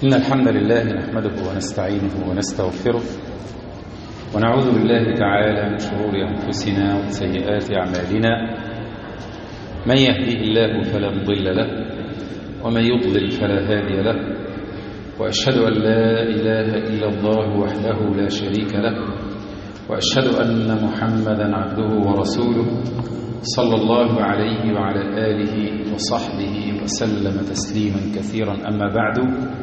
إن الحمد لله نحمده ونستعينه ونستغفره ونعوذ بالله تعالى من شرور أنفسنا وسيئات أعمالنا. من يهديه الله فلا مضل له ومن يضلل فلا هادي له، وأشهد أن لا إله إلا الله وحده لا شريك له، وأشهد أن محمدا عبده ورسوله صلى الله عليه وعلى آله وصحبه وسلم تسليما كثيرا. أما بعد،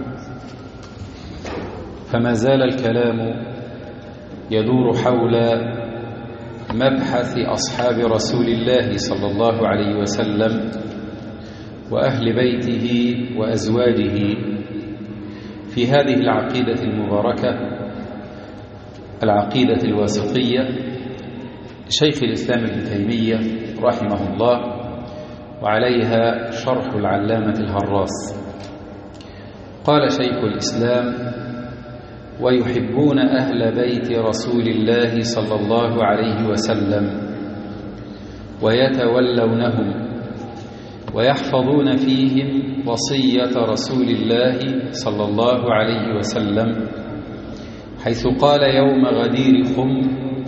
فما زال الكلام يدور حول مبحث أصحاب رسول الله صلى الله عليه وسلم وأهل بيته وأزواجه في هذه العقيدة المباركة، العقيدة الواسطية شيخ الإسلام ابن تيمية رحمه الله، وعليها شرح العلامة الهراس. قال شيخ الإسلام: ويحبون أهل بيت رسول الله صلى الله عليه وسلم ويتولونهم ويحفظون فيهم وصية رسول الله صلى الله عليه وسلم، حيث قال يوم غدير خم: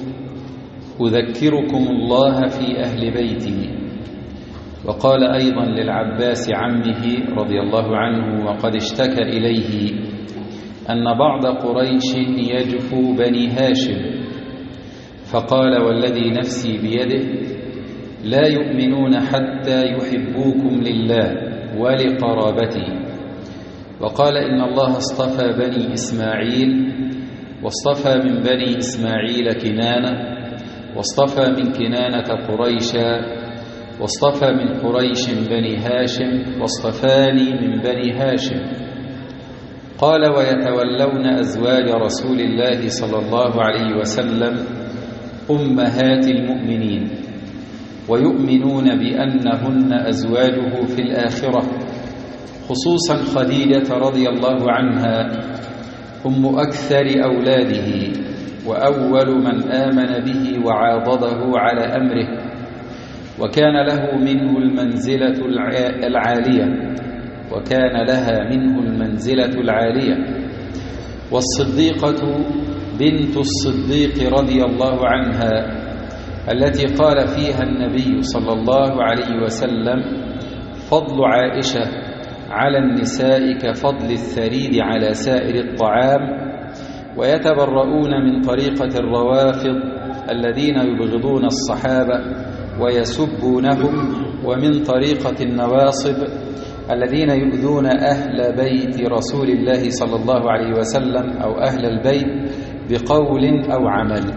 أذكركم الله في أهل بيتي. وقال أيضا للعباس عمه رضي الله عنه وقد اشتكى إليه أن بعض قريش يجفو بني هاشم، فقال: والذي نفسي بيده لا يؤمنون حتى يحبوكم لله ولقرابتي. وقال: إن الله اصطفى بني إسماعيل، واصطفى من بني إسماعيل كنانة، واصطفى من كنانة قريشا، واصطفى من قريش بني هاشم، واصطفاني من بني هاشم. قال: ويتولون أزواج رسول الله صلى الله عليه وسلم أمهات المؤمنين، ويؤمنون بأنهن أزواجه في الآخرة، خصوصا خديجة رضي الله عنها أم أكثر أولاده، وأول من آمن به وعاضده على أمره، وكان له منه المنزلة العالية، وكان لها منه المنزلة العالية. والصديقة بنت الصديق رضي الله عنها، التي قال فيها النبي صلى الله عليه وسلم: فضل عائشة على النساء كفضل الثريد على سائر الطعام. ويتبرؤون من طريقة الروافض الذين يبغضون الصحابة ويسبونهم، ومن طريقة النواصب الذين يؤذون أهل بيت رسول الله صلى الله عليه وسلم أو أهل البيت بقول أو عمل.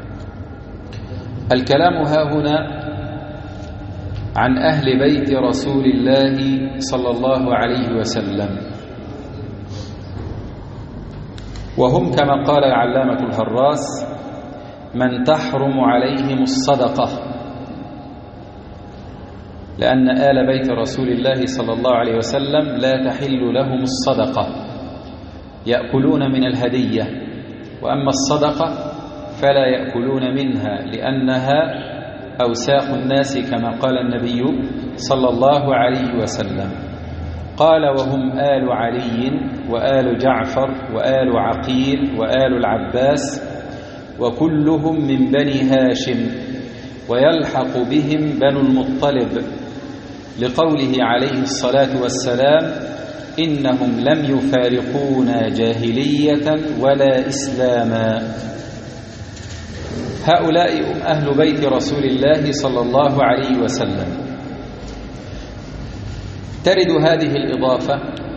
الكلام ها هنا عن أهل بيت رسول الله صلى الله عليه وسلم، وهم كما قال العلامة الهراس: من تحرم عليهم الصدقة، لأن آل بيت رسول الله صلى الله عليه وسلم لا تحل لهم الصدقة، يأكلون من الهدية، وأما الصدقة فلا يأكلون منها لأنها أوساخ الناس كما قال النبي صلى الله عليه وسلم. قال: وهم آل علي وآل جعفر وآل عقيل وآل العباس، وكلهم من بني هاشم، ويلحق بهم بنو المطلب، لقوله عليه الصلاة والسلام: إنهم لم يفارقونا جاهلية ولا إسلاما. هؤلاء أهل بيت رسول الله صلى الله عليه وسلم. ترد هذه الإضافة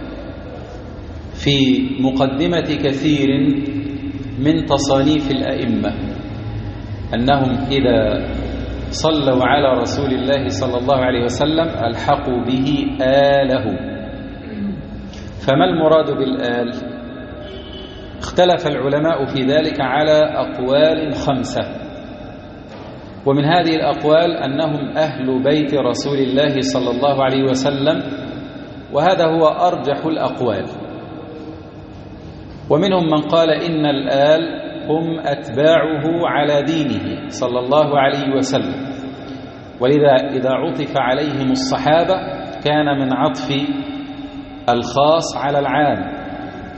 في مقدمة كثير من تصانيف الأئمة، أنهم إذا صلوا على رسول الله صلى الله عليه وسلم ألحقوا به آله. فما المراد بالآل؟ اختلف العلماء في ذلك على أقوال 5، ومن هذه الأقوال أنهم أهل بيت رسول الله صلى الله عليه وسلم، وهذا هو أرجح الأقوال. ومنهم من قال إن الآل هم أتباعه على دينه صلى الله عليه وسلم، ولذا إذا عطف عليهم الصحابة كان من عطف الخاص على العام،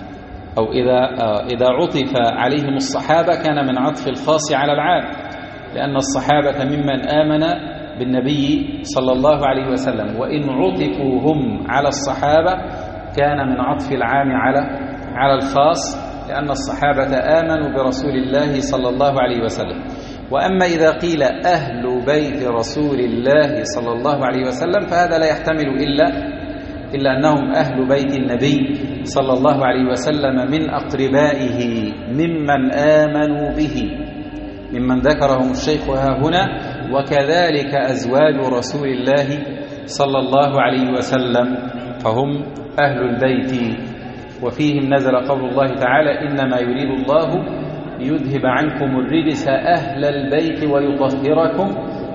أو إذا عطف عليهم الصحابة كان من عطف الخاص على العام، لأن الصحابة ممن آمن بالنبي صلى الله عليه وسلم، وإن عطفوا هم على الصحابة كان من عطف العام على الخاص، لأن الصحابة آمنوا برسول الله صلى الله عليه وسلم. وأما إذا قيل أهل بيت رسول الله صلى الله عليه وسلم فهذا لا يحتمل إلا أنهم أهل بيت النبي صلى الله عليه وسلم من أقربائه ممن آمنوا به، ممن ذكرهم الشيخ ها هنا، وكذلك أزواج رسول الله صلى الله عليه وسلم فهم أهل البيت، وفيهم نزل قول الله تعالى: إنما يريد الله ليذهب عنكم الرجس أهل البيت ويطهركم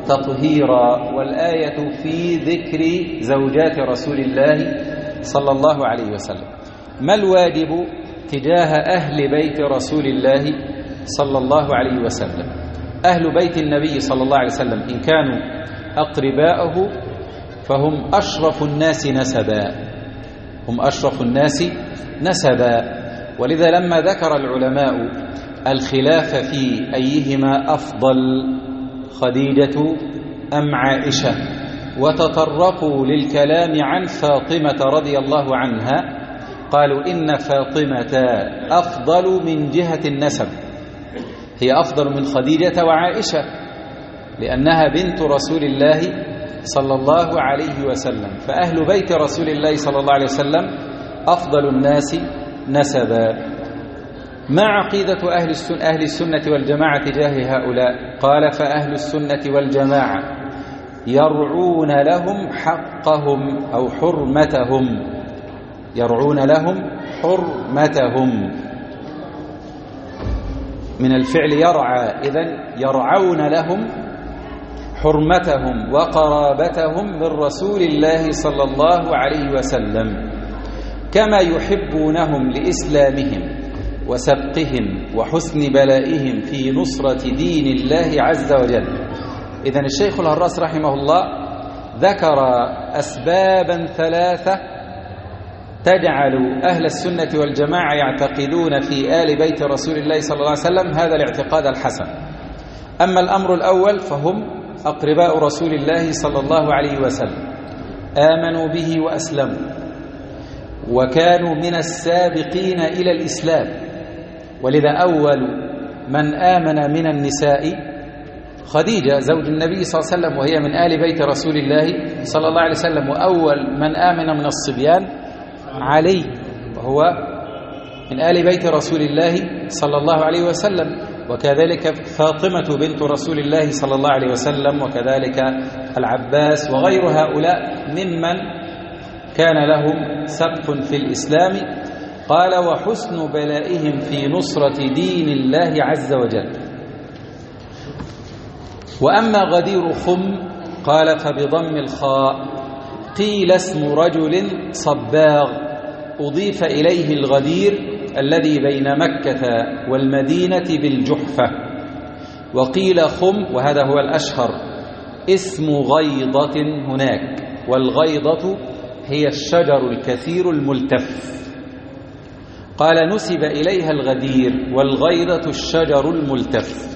تطهيرا. والآية في ذكر زوجات رسول الله صلى الله عليه وسلم. ما الواجب تجاه أهل بيت رسول الله صلى الله عليه وسلم؟ أهل بيت النبي صلى الله عليه وسلم إن كانوا أقرباءه فهم أشرف الناس نسبا، هم أشرف الناس نسبا. ولذا لما ذكر العلماء الخلاف في أيهما أفضل، خديجة أم عائشة، وتطرقوا للكلام عن فاطمة رضي الله عنها، قالوا إن فاطمة أفضل من جهة النسب، هي أفضل من خديجة وعائشة، لأنها بنت رسول الله صلى الله عليه وسلم. فأهل بيت رسول الله صلى الله عليه وسلم أفضل الناس نسبا. ما عقيدة أهل السنة والجماعة تجاه هؤلاء؟ قال: فأهل السنة والجماعة يرعون لهم حقهم أو حرمتهم، يرعون لهم حرمتهم من الفعل يرعى، إذن يرعون لهم حرمتهم وقرابتهم من رسول الله صلى الله عليه وسلم، كما يحبونهم لإسلامهم وسبقهم وحسن بلائهم في نصرة دين الله عز وجل. إذن الشيخ الهراس رحمه الله ذكر أسبابا ثلاثة تجعل أهل السنة والجماعة يعتقدون في آل بيت رسول الله صلى الله عليه وسلم هذا الاعتقاد الحسن. أما الأمر الأول فهم أقرباء رسول الله صلى الله عليه وسلم، آمنوا به وأسلموا، وكانوا من السابقين إلى الإسلام. ولذا أول من آمن من النساء خديجة زوج النبي صلى الله عليه وسلم، وهي من آل بيت رسول الله صلى الله عليه وسلم. وأول من آمن من الصبيان علي، وهو من آل بيت رسول الله صلى الله عليه وسلم. وكذلك فاطمة بنت رسول الله صلى الله عليه وسلم، وكذلك العباس، وغير هؤلاء ممن كان لهم سبق في الإسلام. قال: وحسن بلائهم في نصرة دين الله عز وجل. وأما غدير خم قال: فبضم الخاء، قيل اسم رجل صباغ أضيف إليه الغدير الذي بين مكة والمدينة بالجحفة. وقيل خم، وهذا هو الأشهر، اسم غيضة هناك، والغيضة هي الشجر الكثير الملتف. قال: نسب إليها الغدير، والغيضة الشجر الملتف.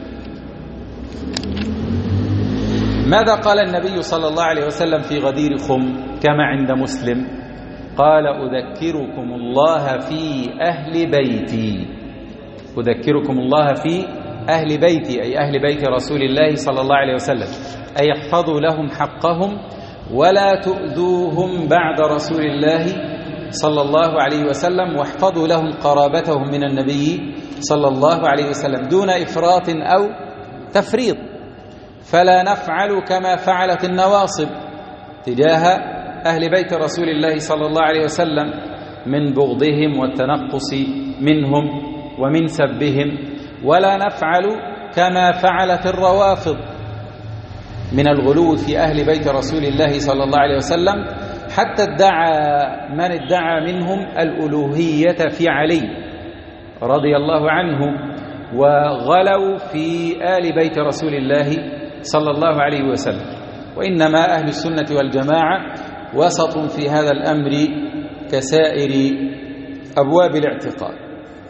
ماذا قال النبي صلى الله عليه وسلم في غدير خم كما عند مسلم؟ قال: أذكركم الله في أهل بيتي، أذكركم الله في أهل بيتي، أي أهل بيت رسول الله صلى الله عليه وسلم، أي احفظوا لهم حقهم ولا تؤذوهم بعد رسول الله صلى الله عليه وسلم، واحفظوا لهم قرابتهم من النبي صلى الله عليه وسلم دون إفراط أو تفريط. فلا نفعل كما فعلت النواصب تجاه أهل بيت رسول الله صلى الله عليه وسلم من بغضهم والتنقص منهم ومن سبهم، ولا نفعل كما فعلت الروافض من الغلو في أهل بيت رسول الله صلى الله عليه وسلم، حتى ادعى من ادعى منهم الألوهية في علي رضي الله عنه، وغلوا في آل بيت رسول الله صلى الله عليه وسلم. وإنما أهل السنة والجماعة وسط في هذا الأمر كسائر أبواب الاعتقاد.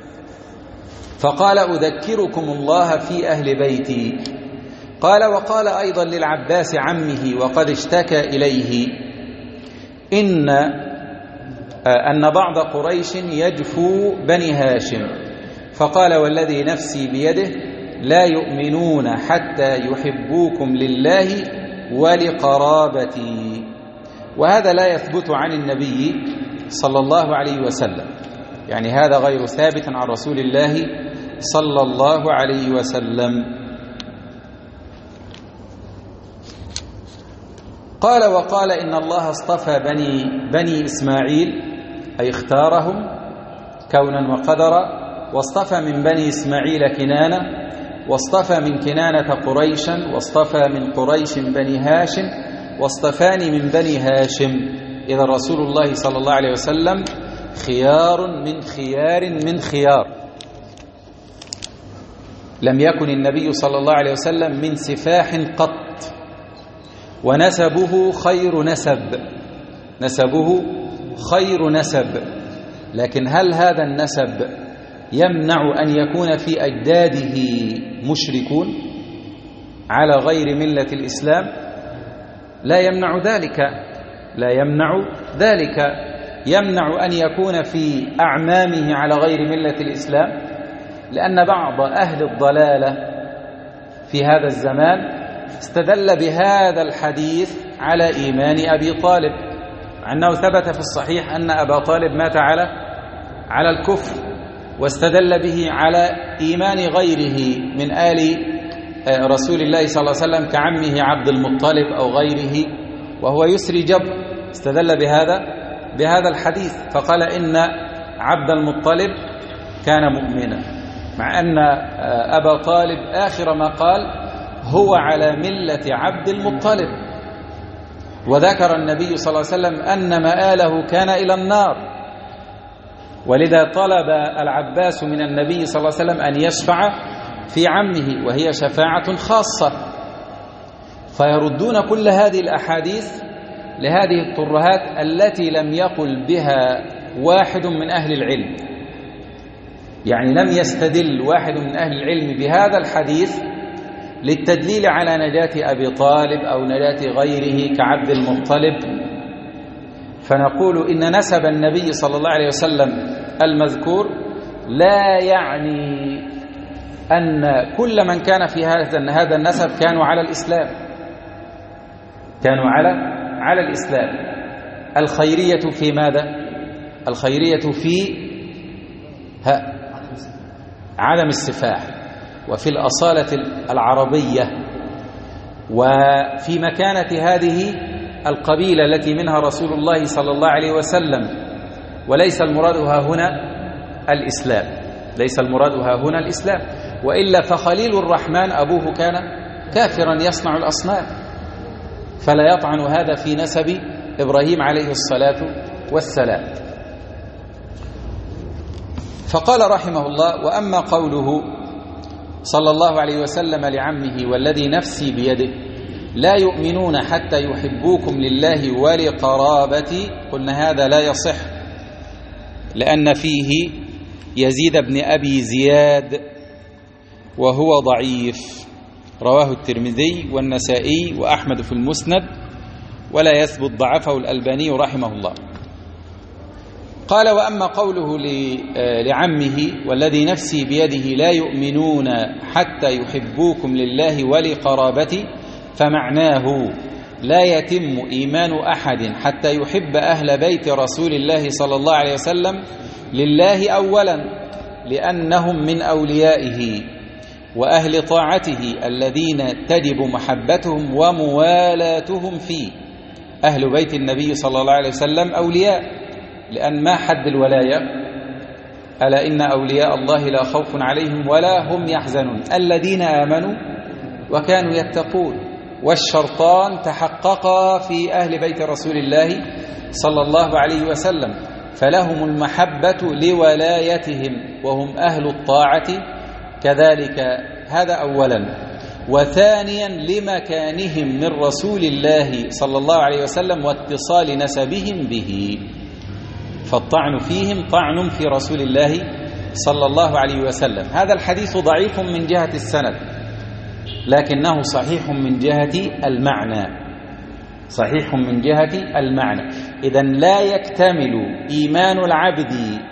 فقال أذكركم الله في أهل بيتي. قال وقال أيضا للعباس عمه وقد اشتكى إليه أن بعض قريش يجفو بني هاشم، فقال والذي نفسي بيده لا يؤمنون حتى يحبوكم لله ولقرابتي. وهذا لا يثبت عن النبي صلى الله عليه وسلم، يعني هذا غير ثابت عن رسول الله صلى الله عليه وسلم. قال وقال إن الله اصطفى بني إسماعيل، أي اختارهم كونا وقدرا، واصطفى من بني إسماعيل كنانة، واصطفى من كنانة قريشا، واصطفى من قريش بني هاشم، واصطفاني من بني هاشم. إذا رسول الله صلى الله عليه وسلم خيار من خيار من خيار. لم يكن النبي صلى الله عليه وسلم من سفاح قط، ونسبه خير نسب، نسبه خير نسب. لكن هل هذا النسب يمنع أن يكون في أجداده مشركون على غير ملة الإسلام؟ لا يمنع ذلك، لا يمنع ذلك. يمنع أن يكون في أعمامه على غير ملة الإسلام، لأن بعض أهل الضلالة في هذا الزمان استدل بهذا الحديث على إيمان أبي طالب، مع أنه ثبت في الصحيح أن أبا طالب مات على الكفر، واستدل به على إيمان غيره من آل رسول الله صلى الله عليه وسلم كعمه عبد المطلب أو غيره وهو يسري جبر، استدل بهذا الحديث فقال إن عبد المطلب كان مؤمنا، مع أن أبا طالب آخر ما قال هو على ملة عبد المطلب. وذكر النبي صلى الله عليه وسلم أن مآله كان إلى النار، ولذا طلب العباس من النبي صلى الله عليه وسلم أن يشفع في عمه، وهي شفاعة خاصة. فيردون كل هذه الأحاديث لهذه الترهات التي لم يقل بها واحد من أهل العلم، يعني لم يستدل واحد من أهل العلم بهذا الحديث للتدليل على نجاة أبي طالب أو نجاة غيره كعبد المطلب. فنقول إن نسب النبي صلى الله عليه وسلم المذكور لا يعني أن كل من كان في هذا النسب كانوا على الإسلام، كانوا على الإسلام. الخيرية في ماذا؟ الخيرية في عدم السفاح، وفي الأصالة العربية، وفي مكانة هذه القبيلة التي منها رسول الله صلى الله عليه وسلم. وليس المراد هنا الإسلام، ليس المراد هنا الإسلام، وإلا فخليل الرحمن أبوه كان كافرا يصنع الأصنام، فلا يطعن هذا في نسب إبراهيم عليه الصلاة والسلام. فقال رحمه الله: وأما قوله صلى الله عليه وسلم لعمه والذي نفسي بيده لا يؤمنون حتى يحبوكم لله ولقرابتي، قلنا هذا لا يصح، لأن فيه يزيد بن أبي زياد وهو ضعيف، رواه الترمذي والنسائي وأحمد في المسند، ولا يثبت ضعفه الألباني رحمه الله. قال: وأما قوله لعمه والذي نفسي بيده لا يؤمنون حتى يحبوكم لله ولقرابتي، فمعناه لا يتم إيمان أحد حتى يحب أهل بيت رسول الله صلى الله عليه وسلم لله أولا، لأنهم من أوليائه وأهل طاعته الذين تجب محبتهم وموالاتهم فيه. أهل بيت النبي صلى الله عليه وسلم أولياء، لأن ما حد الولاية؟ ألا إن أولياء الله لا خوف عليهم ولا هم يحزنون الذين آمنوا وكانوا يتقون. والشرطان تحققا في أهل بيت رسول الله صلى الله عليه وسلم، فلهم المحبة لولايتهم وهم أهل الطاعة كذلك. هذا أولا. وثانيا لمكانهم من رسول الله صلى الله عليه وسلم واتصال نسبهم به، فالطعن فيهم طعن في رسول الله صلى الله عليه وسلم. هذا الحديث ضعيف من جهة السند، لكنه صحيح من جهة المعنى، صحيح من جهة المعنى. إذن لا يكتمل إيمان العبد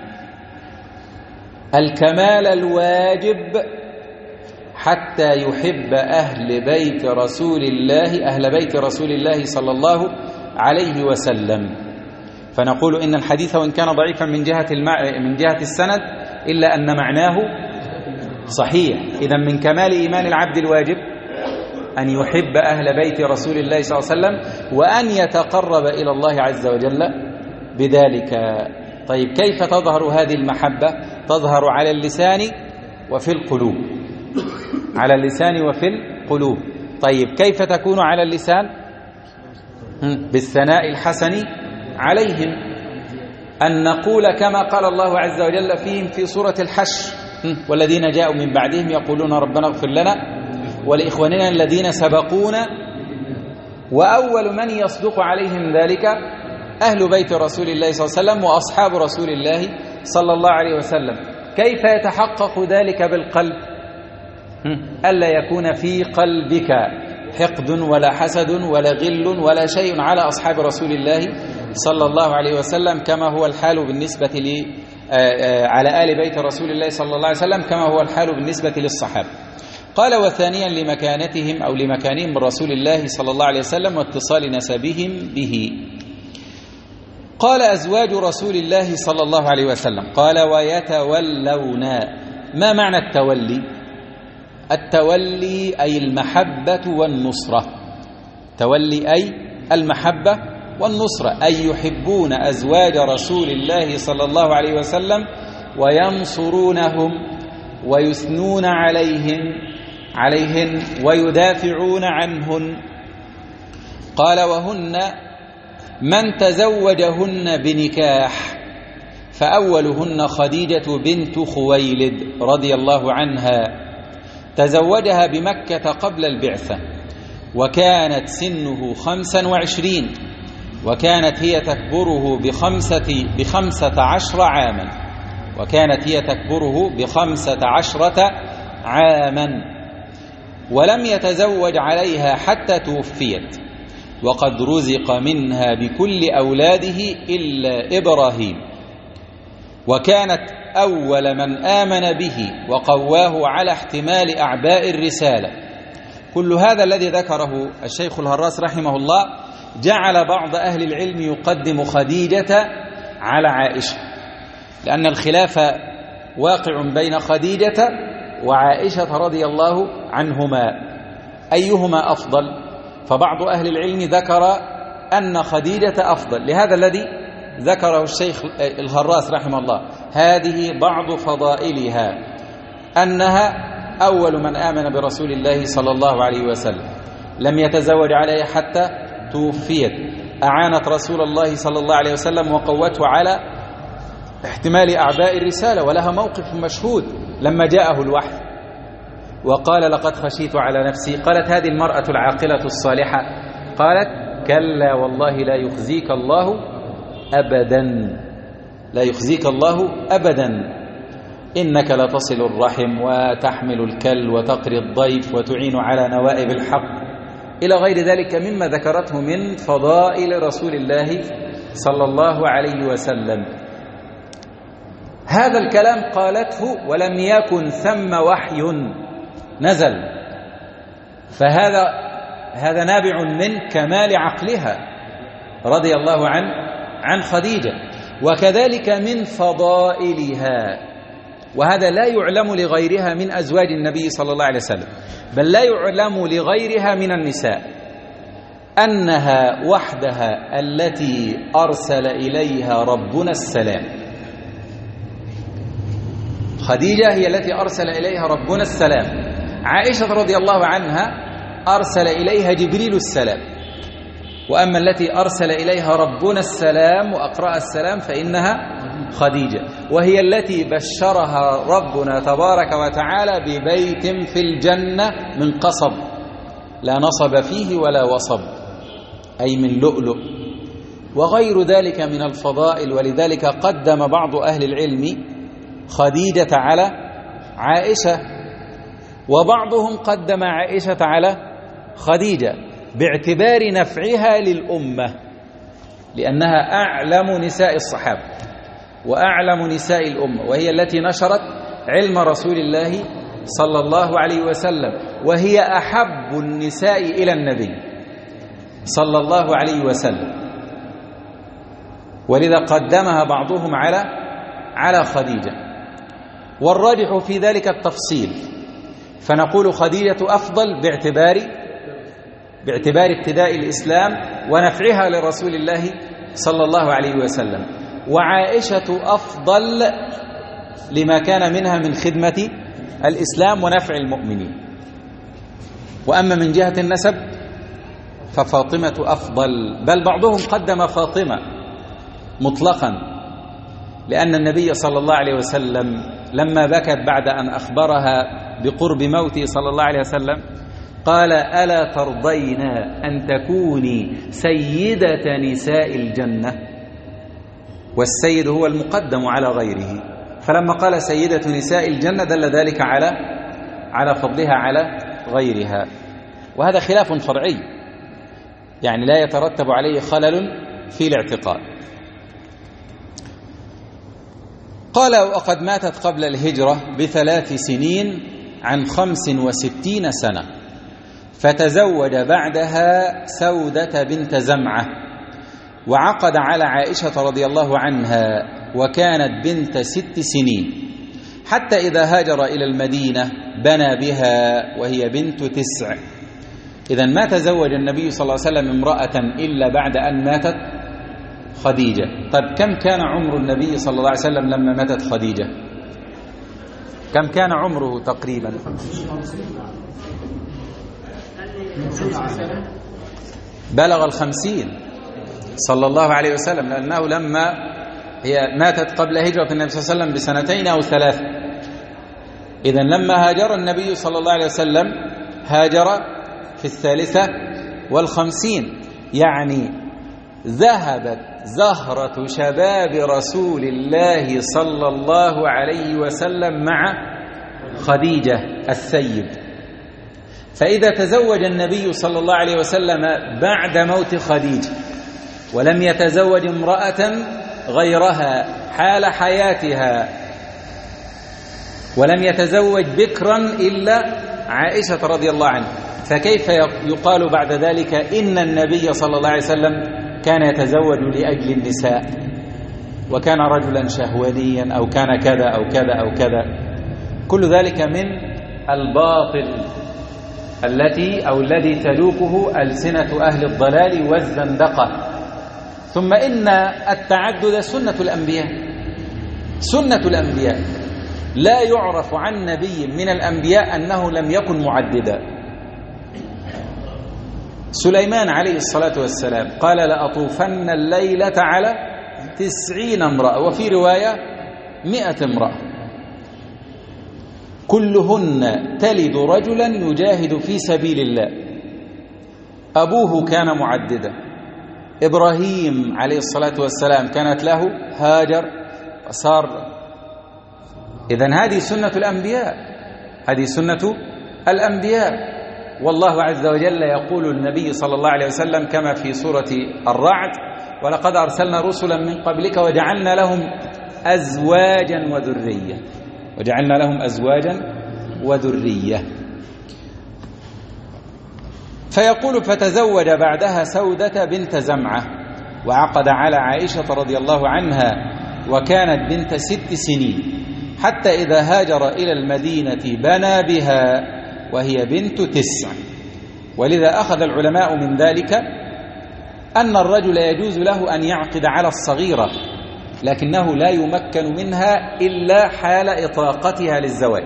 الكمال الواجب حتى يحب أهل بيت رسول الله صلى الله عليه وسلم. فنقول إن الحديث وإن كان ضعيفا من جهة السند إلا أن معناه صحيح. إذن من كمال إيمان العبد الواجب أن يحب أهل بيت رسول الله صلى الله عليه وسلم وأن يتقرب إلى الله عز وجل بذلك. طيب كيف تظهر هذه المحبة؟ تظهر على اللسان وفي القلوب، على اللسان وفي القلوب. طيب كيف تكون على اللسان؟ بالثناء الحسن عليهم، أن نقول كما قال الله عز وجل فيهم في سورة الحشر: والذين جاءوا من بعدهم يقولون ربنا اغفر لنا ولإخواننا الذين سبقونا. وأول من يصدق عليهم ذلك أهل بيت رسول الله صلى الله عليه وسلم وأصحاب رسول الله صلى الله عليه وسلم. كيف يتحقق ذلك بالقلب؟ ألا يكون في قلبك حقد ولا حسد ولا غل ولا شيء على أصحاب رسول الله صلى الله عليه وسلم، كما هو الحال بالنسبة على آل بيت رسول الله صلى الله عليه وسلم، كما هو الحال بالنسبة للصحابة. قال: وثانيا لمكانتهم أو لمكانهم من رسول الله صلى الله عليه وسلم واتصال نسبهم به. قال: أزواج رسول الله صلى الله عليه وسلم. قال: ويتولون. ما معنى التولي؟ التولي أي المحبة والنصرة. تولي أي المحبة والنصرة، أي يحبون أزواج رسول الله صلى الله عليه وسلم وينصرونهم ويثنون عليهن ويدافعون عنهن. قال: وهن من تزوجهن بنكاح، فأولهن خديجة بنت خويلد رضي الله عنها، تزوجها بمكة قبل البعثة، وكانت سنه 25، وكانت هي تكبره ب15 عاما، وكانت هي تكبره ب15 عاما، ولم يتزوج عليها حتى توفيت، وقد رزق منها بكل أولاده إلا إبراهيم، وكانت أول من آمن به وقواه على احتمال أعباء الرسالة. كل هذا الذي ذكره الشيخ الهراس رحمه الله جعل بعض أهل العلم يقدم خديجة على عائشة، لأن الخلاف واقع بين خديجة وعائشة رضي الله عنهما، أيهما أفضل؟ فبعض أهل العلم ذكر أن خديجة أفضل، لهذا الذي ذكره الشيخ الهراس رحمه الله. هذه بعض فضائلها: أنها أول من آمن برسول الله صلى الله عليه وسلم، لم يتزوج عليها حتى توفيت، أعانت رسول الله صلى الله عليه وسلم وقوته على احتمال أعباء الرسالة، ولها موقف مشهود لما جاءه الوحي وقال: لقد خشيت على نفسي. قالت هذه المرأة العاقلة الصالحة، قالت: كلا والله لا يخزيك الله أبدا، لا يخزيك الله أبدا، إنك لتصل الرحم وتحمل الكل وتقري الضيف وتعين على نوائب الحق، إلى غير ذلك مما ذكرته من فضائل رسول الله صلى الله عليه وسلم. هذا الكلام قالته ولم يكن ثم وحي نزل، فهذا نابع من كمال عقلها رضي الله عن خديجة، وكذلك من فضائلها. وهذا لا يعلم لغيرها من أزواج النبي صلى الله عليه وسلم، بل لا يعلم لغيرها من النساء، أنها وحدها التي أرسل إليها ربنا السلام. خديجة هي التي أرسل إليها ربنا السلام. عائشة رضي الله عنها أرسل إليها جبريل السلام، وأما التي أرسل إليها ربنا السلام وأقرأ السلام فإنها خديجة، وهي التي بشرها ربنا تبارك وتعالى ببيت في الجنة من قصب لا نصب فيه ولا وصب، أي من لؤلؤ، وغير ذلك من الفضائل. ولذلك قدم بعض أهل العلم خديجة على عائشة، وبعضهم قدم عائشة على خديجة باعتبار نفعها للأمة، لأنها أعلم نساء الصحابة وأعلم نساء الأمة، وهي التي نشرت علم رسول الله صلى الله عليه وسلم، وهي أحب النساء إلى النبي صلى الله عليه وسلم، ولذا قدمها بعضهم على خديجة. والراجح في ذلك التفصيل، فنقول خديجة أفضل باعتبار ابتداء الإسلام ونفعها لرسول الله صلى الله عليه وسلم، وعائشة أفضل لما كان منها من خدمة الإسلام ونفع المؤمنين. وأما من جهة النسب ففاطمة أفضل، بل بعضهم قدم فاطمة مطلقا، لأن النبي صلى الله عليه وسلم لما بكت بعد أن أخبرها بقرب موته صلى الله عليه وسلم قال: ألا ترضين أن تكوني سيدة نساء الجنة؟ والسيد هو المقدم على غيره، فلما قال سيدة نساء الجنة دل ذلك على فضلها على غيرها. وهذا خلاف فرعي، يعني لا يترتب عليه خلل في الاعتقاد. قال: وقد ماتت قبل الهجرة ب3 سنين عن 65 سنة، فتزوج بعدها سودة بنت زمعة، وعقد على عائشة رضي الله عنها، وكانت بنت 6 سنين، حتى إذا هاجر إلى المدينة بنى بها وهي بنت 9. إذن ما تزوج النبي صلى الله عليه وسلم امرأة إلا بعد أن ماتت خديجة. طيب كم كان عمر النبي صلى الله عليه وسلم لما ماتت خديجة؟ كم كان عمره تقريبا؟ بلغ 50 صلى الله عليه وسلم، لأنه لما هي ماتت قبل هجرة النبي صلى الله عليه وسلم ب2 أو 3. إذن لما هاجر النبي صلى الله عليه وسلم هاجر في 53، يعني ذهبت زهرة شباب رسول الله صلى الله عليه وسلم مع خديجة الثيب. فإذا تزوج النبي صلى الله عليه وسلم بعد موت خديجة ولم يتزوج امرأة غيرها حال حياتها، ولم يتزوج بكرا إلا عائشة رضي الله عنها، فكيف يقال بعد ذلك إن النبي صلى الله عليه وسلم كان يتزوج لأجل النساء وكان رجلا شهوانيا أو كان كذا أو كذا أو كذا؟ كل ذلك من الباطل الذي تلوكه ألسنة أهل الضلال والزندقة. ثم إن التعدد سنة الأنبياء، لا يعرف عن نبي من الأنبياء أنه لم يكن معددا. سليمان عليه الصلاة والسلام قال: لأطوفن الليلة على 90 امرأة، وفي رواية 100 امرأة، كلهن تلد رجلا يجاهد في سبيل الله. أبوه كان معددا، إبراهيم عليه الصلاة والسلام كانت له هاجر وسارة. إذن هذه سنة الأنبياء. والله عز وجل يقول النبي صلى الله عليه وسلم كما في سورة الرعد: ولقد أرسلنا رسلا من قبلك وجعلنا لهم أزواجا وذرية. فيقول: فتزوج بعدها سودة بنت زمعة، وعقد على عائشة رضي الله عنها، وكانت بنت 6 سنين، حتى إذا هاجر إلى المدينة بنى بها وهي بنت 9. ولذا أخذ العلماء من ذلك أن الرجل يجوز له أن يعقد على الصغيرة، لكنه لا يمكن منها إلا حال إطاقتها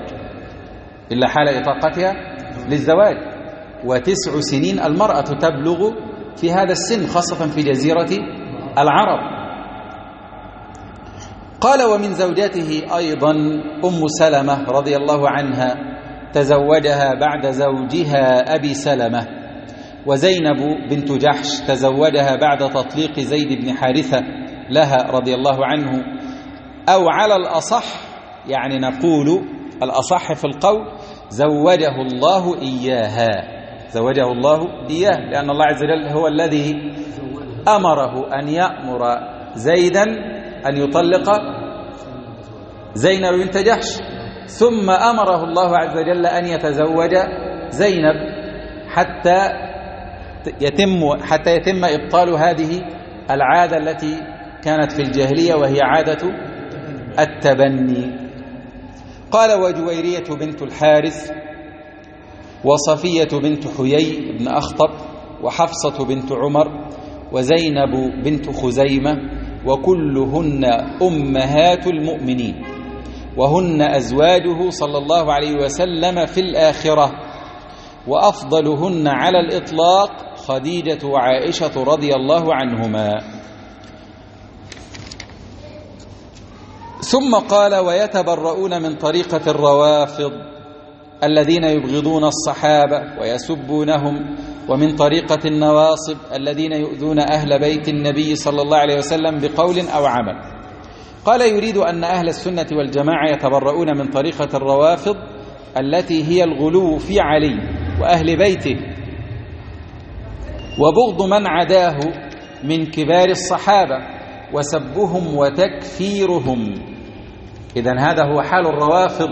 للزواج. و9 سنين المرأة تبلغ في هذا السن، خاصة في جزيرة العرب. قال: ومن زوجاته أيضا أم سلمة رضي الله عنها، تزوجها بعد زوجها أبي سلمة. وزينب بنت جحش تزوجها بعد تطليق زيد بن حارثة لها رضي الله عنه، أو على الأصح يعني نقول الأصح في القول زوجه الله إياها، زوجه الله إياه، لأن الله عز وجل هو الذي أمره أن يأمر زيدا أن يطلق زينب بنت جحش، ثم أمره الله عز وجل أن يتزوج زينب حتى يتم إبطال هذه العادة التي كانت في الجاهلية، وهي عادة التبني. قال: وجويرية بنت الحارث، وصفية بنت حيي بن أخطب، وحفصة بنت عمر، وزينب بنت خزيمة، وكلهن أمهات المؤمنين، وهن أزواجه صلى الله عليه وسلم في الآخرة، وأفضلهن على الإطلاق خديجة وعائشة رضي الله عنهما. ثم قال: ويتبرؤون من طريقة الروافض الذين يبغضون الصحابة ويسبونهم، ومن طريقة النواصب الذين يؤذون أهل بيت النبي صلى الله عليه وسلم بقول أو عمل. قال: يريد أن أهل السنة والجماعة يتبرؤون من طريقة الروافض التي هي الغلو في علي وأهل بيته، وبغض من عداه من كبار الصحابة، وسبهم وتكفيرهم. إذن هذا هو حال الروافض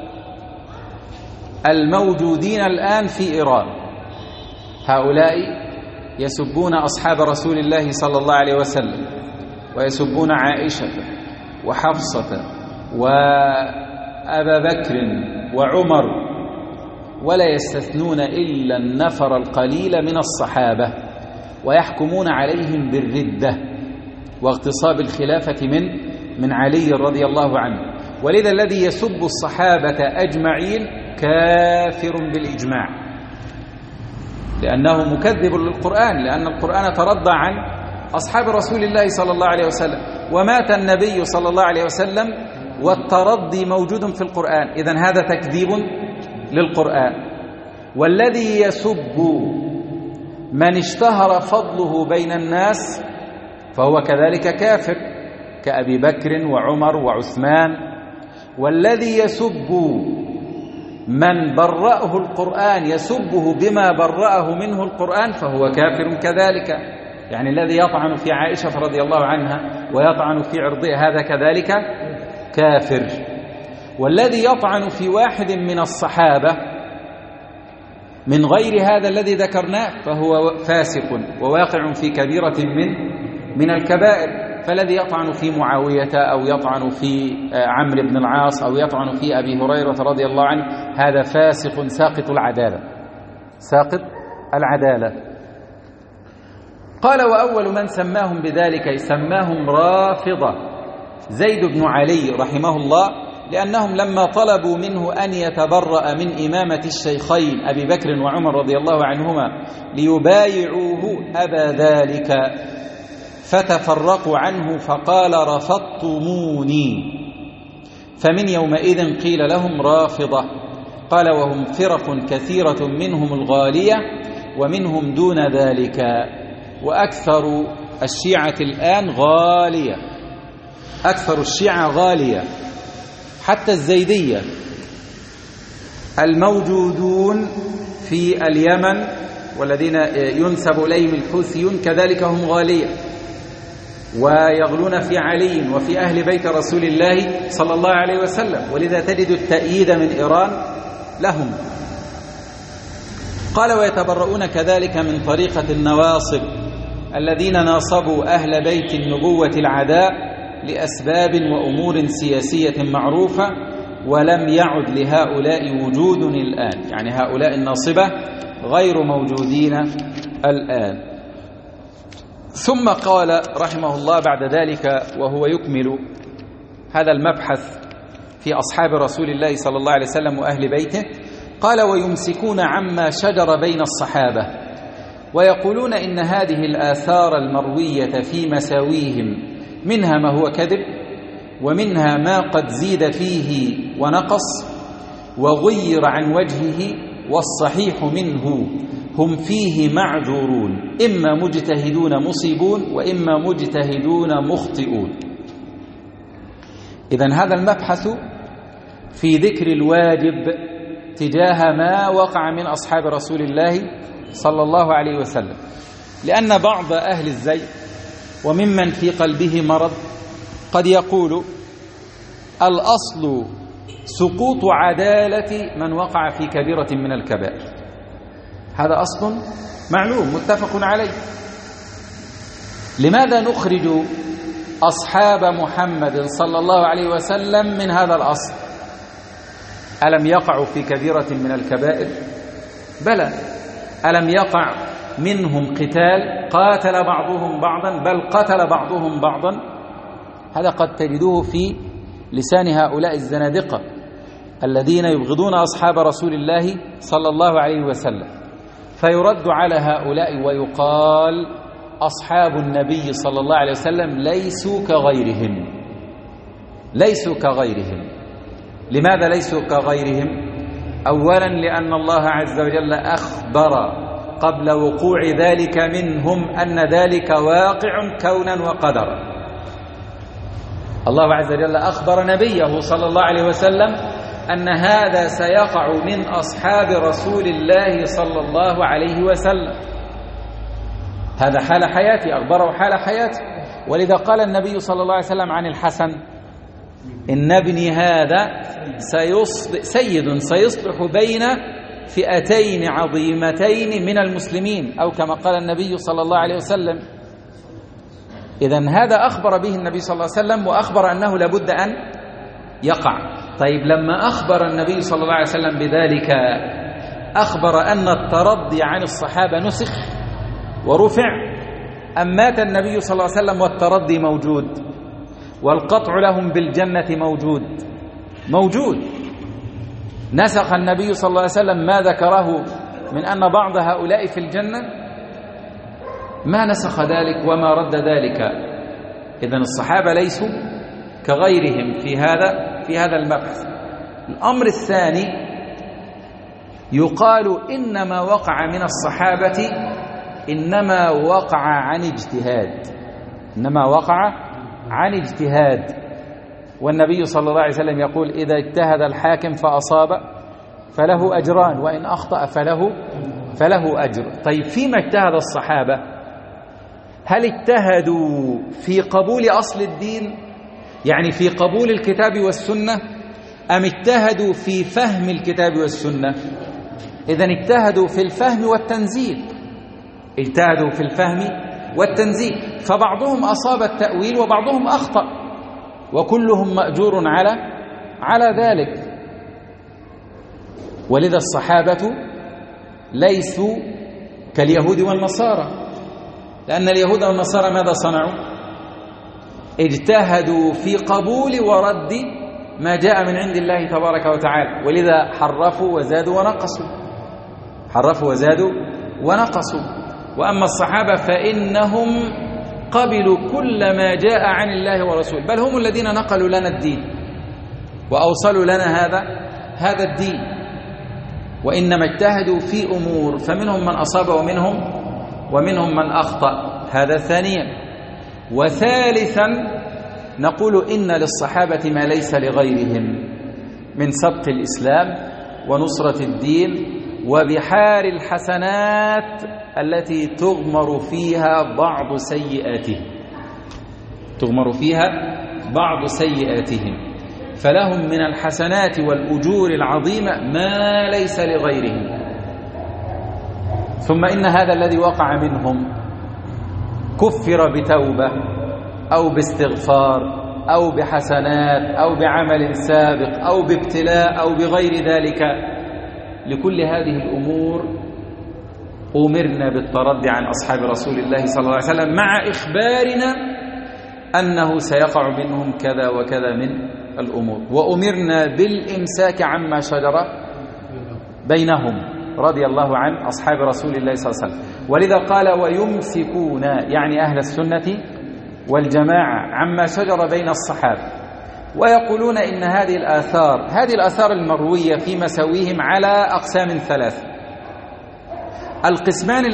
الموجودين الآن في إيران. هؤلاء يسبون أصحاب رسول الله صلى الله عليه وسلم، ويسبون عائشة وحفصة وأبا بكر وعمر، ولا يستثنون إلا النفر القليل من الصحابة، ويحكمون عليهم بالردة واغتصاب الخلافة من علي رضي الله عنه. ولذا الذي يسب الصحابة أجمعين كافر بالإجماع، لأنه مكذب للقرآن، لأن القرآن ترضى عن أصحاب رسول الله صلى الله عليه وسلم، ومات النبي صلى الله عليه وسلم والترضي موجود في القرآن. إذن هذا تكذيب للقرآن. والذي يسب من اشتهر فضله بين الناس فهو كذلك كافر، كأبي بكر وعمر وعثمان. والذي يسب من برأه القرآن يسبه بما برأه منه القرآن فهو كافر كذلك. يعني الذي يطعن في عائشة رضي الله عنها ويطعن في عرضها هذا كذلك كافر. والذي يطعن في واحد من الصحابة من غير هذا الذي ذكرناه فهو فاسق وواقع في كبيرة من الكبائر. فالذي يطعن في معاوية أو يطعن في عمرو بن العاص أو يطعن في أبي هريرة رضي الله عنه هذا فاسق ساقط العدالة، ساقط العدالة. قال: وأول من سماهم بذلك سماهم رافضة زيد بن علي رحمه الله، لأنهم لما طلبوا منه أن يتبرأ من إمامة الشيخين أبي بكر وعمر رضي الله عنهما ليبايعوه أبى ذلك، فتفرقوا عنه فقال: رفضتموني. فمن يومئذ قيل لهم رافضة. قال: وهم فرق كثيرة منهم الغالية ومنهم دون ذلك، وأكثر الشيعة الآن غالية، أكثر الشيعة غالية، حتى الزيدية الموجودون في اليمن والذين ينسب إليهم الحوثيون كذلك هم غالية، ويغلون في علي وفي أهل بيت رسول الله صلى الله عليه وسلم، ولذا تجد التأييد من إيران لهم. قال: ويتبرؤون كذلك من طريقة النواصب الذين ناصبوا أهل بيت النبوة العداء لأسباب وأمور سياسية معروفة، ولم يعد لهؤلاء وجود الآن. يعني هؤلاء الناصبة غير موجودين الآن. ثم قال رحمه الله بعد ذلك وهو يكمل هذا المبحث في أصحاب رسول الله صلى الله عليه وسلم وأهل بيته، قال: ويمسكون عما شجر بين الصحابة، ويقولون إن هذه الآثار المروية في مساويهم منها ما هو كذب، ومنها ما قد زيد فيه ونقص وغير عن وجهه، والصحيح منه هم فيه معذورون، إما مجتهدون مصيبون وإما مجتهدون مخطئون. إذن هذا المبحث في ذكر الواجب تجاه ما وقع من أصحاب رسول الله صلى الله عليه وسلم، لأن بعض أهل الزيغ وممن في قلبه مرض قد يقول الأصل سقوط عدالة من وقع في كبيرة من الكبائر. هذا أصل معلوم متفق عليه. لماذا نخرج أصحاب محمد صلى الله عليه وسلم من هذا الأصل؟ ألم يقعوا في كبيرة من الكبائر؟ بلى. ألم يقع منهم قتال قاتل بعضهم بعضا، بل قتل بعضهم بعضا؟ هذا قد تجدوه في لسان هؤلاء الزنادقة الذين يبغضون أصحاب رسول الله صلى الله عليه وسلم، فيرد على هؤلاء ويقال أصحاب النبي صلى الله عليه وسلم ليسوا كغيرهم. ليسوا كغيرهم. لماذا ليسوا كغيرهم؟ أولا لأن الله عز وجل أخبر قبل وقوع ذلك منهم أن ذلك واقع كونا وقدرا. الله عز وجل أخبر نبيه صلى الله عليه وسلم أن هذا سيقع من أصحاب رسول الله صلى الله عليه وسلم. هذا حال حياتي، أخبره حال حياتي. ولذا قال النبي صلى الله عليه وسلم عن الحسن إن ابني هذا سيد سيصلح بين فئتين عظيمتين من المسلمين، أو كما قال النبي صلى الله عليه وسلم. إذن هذا أخبر به النبي صلى الله عليه وسلم، وأخبر أنه لابد أن يقع. طيب لما أخبر النبي صلى الله عليه وسلم بذلك أخبر أن الترضي عن الصحابة نسخ ورفع، أم مات النبي صلى الله عليه وسلم والترضي موجود والقطع لهم بالجنة موجود؟ نسخ النبي صلى الله عليه وسلم ما ذكره من أن بعض هؤلاء في الجنة؟ ما نسخ ذلك وما رد ذلك. إذن الصحابة ليسوا كغيرهم في هذا المبحث. الأمر الثاني يقال إنما وقع من الصحابة إنما وقع عن اجتهاد. والنبي صلى الله عليه وسلم يقول إذا اجتهد الحاكم فأصاب فله أجران، وإن أخطأ فله أجر. طيب فيما اجتهد الصحابة؟ هل اجتهدوا في قبول أصل الدين، يعني في قبول الكتاب والسنة، أم اجتهدوا في فهم الكتاب والسنة؟ إذن اجتهدوا في الفهم والتنزيل. فبعضهم أصاب التأويل وبعضهم أخطأ، وكلهم مأجور على ذلك. ولذا الصحابة ليسوا كاليهود والنصارى، لأن اليهود والنصارى ماذا صنعوا؟ اجتهدوا في قبول ورد ما جاء من عند الله تبارك وتعالى، ولذا حرفوا وزادوا ونقصوا. وأما الصحابة فإنهم قبلوا كل ما جاء عن الله ورسوله، بل هم الذين نقلوا لنا الدين وأوصلوا لنا هذا الدين. وإنما اجتهدوا في أمور فمنهم من أصاب ومنهم من أخطأ. هذا ثانيا. وثالثا نقول إن للصحابة ما ليس لغيرهم من سبق الإسلام ونصرة الدين وبحار الحسنات التي تغمر فيها بعض سيئاتهم، فلهم من الحسنات والأجور العظيمة ما ليس لغيرهم. ثم إن هذا الذي وقع منهم كفر بتوبة أو باستغفار أو بحسنات أو بعمل سابق أو بابتلاء أو بغير ذلك. لكل هذه الأمور أمرنا بالترضي عن أصحاب رسول الله صلى الله عليه وسلم، مع إخبارنا أنه سيقع منهم كذا وكذا من الأمور، وأمرنا بالإمساك عما شجر بينهم رضي الله عن أصحاب رسول الله صلى الله عليه وسلم. ولذا قال ويمسكون، يعني أهل السنة والجماعة، عما شجر بين الصحابة، ويقولون إن هذه الآثار المروية في مساويهم على أقسام ثلاث. القسمان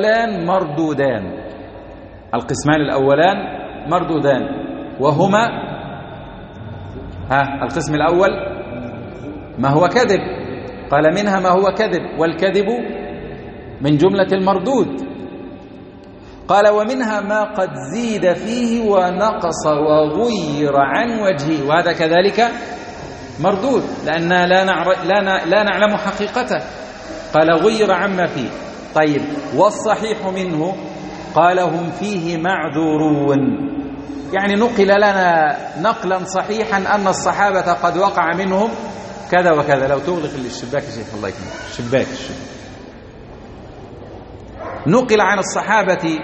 الأولان مردودان وهما القسم الأول ما هو كذب، قال منها ما هو كذب، والكذب من جملة المردود. قال ومنها ما قد زيد فيه ونقص وغير عن وجهه، وهذا كذلك مردود لأننا لا نعلم حقيقته. قال غير عما فيه. طيب والصحيح منه قال هم فيه معذورون، يعني نقل لنا نقلا صحيحا أن الصحابة قد وقع منهم كذا وكذا. لو تغلق الشباك يا شيخ الله يكرمك، الشباك نقل عن الصحابة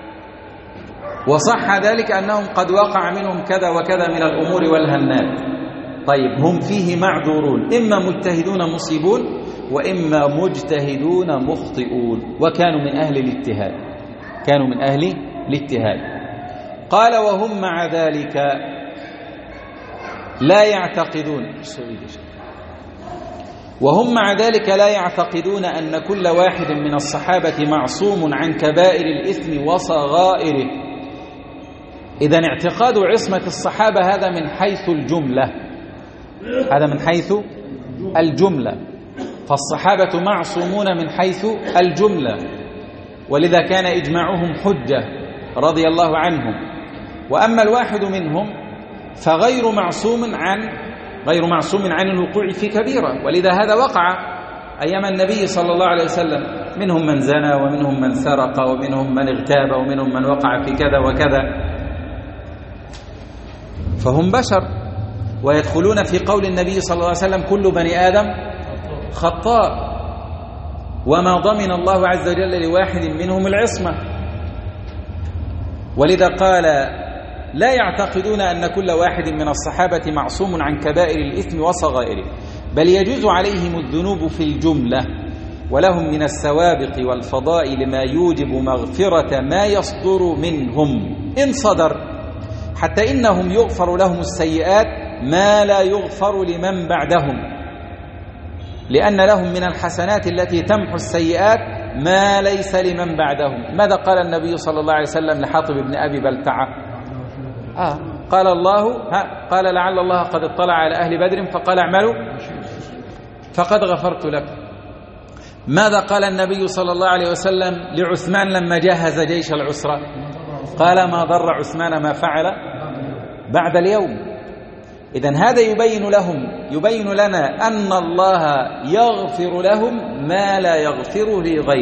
وصح ذلك أنهم قد وقع منهم كذا وكذا من الأمور والهنات. طيب هم فيه معذورون، إما مجتهدون مصيبون وإما مجتهدون مخطئون، وكانوا من أهل الاجتهاد، كانوا من أهل الاجتهاد. قال وهم مع ذلك لا يعتقدون، وهم مع ذلك لا يعتقدون أن كل واحد من الصحابة معصوم عن كبائر الإثم وصغائره. إذن اعتقاد عصمة الصحابة هذا من حيث الجملة، هذا من حيث الجملة، فالصحابة معصومون من حيث الجملة، ولذا كان إجماعهم حجة رضي الله عنهم. وأما الواحد منهم فغير معصوم عن الوقوع في كبيرة، ولذا هذا وقع أيام النبي صلى الله عليه وسلم، منهم من زنى ومنهم من سرق ومنهم من اغتاب ومنهم من وقع في كذا وكذا، فهم بشر. ويدخلون في قول النبي صلى الله عليه وسلم كل بني آدم خطاء، وما ضمن الله عز وجل لواحد منهم العصمة، ولذا قال لا يعتقدون أن كل واحد من الصحابة معصوم عن كبائر الإثم وصغائره، بل يجوز عليهم الذنوب في الجملة، ولهم من السوابق والفضائل ما يوجب مغفرة ما يصدر منهم إن صدر، حتى إنهم يغفر لهم السيئات ما لا يغفر لمن بعدهم، لأن لهم من الحسنات التي تمحو السيئات ما ليس لمن بعدهم. ماذا قال النبي صلى الله عليه وسلم لحاطب بن أبي بلتعة؟ قال قال لعل الله قد اطلع على أهل بدر فقال اعملوا فقد غفرت لكم. ماذا قال النبي صلى الله عليه وسلم لعثمان لما جهز جيش العسرة؟ قال ما ضر عثمان ما فعل بعد اليوم. إذن هذا يبين لنا أن الله يغفر لهم ما لا يغفره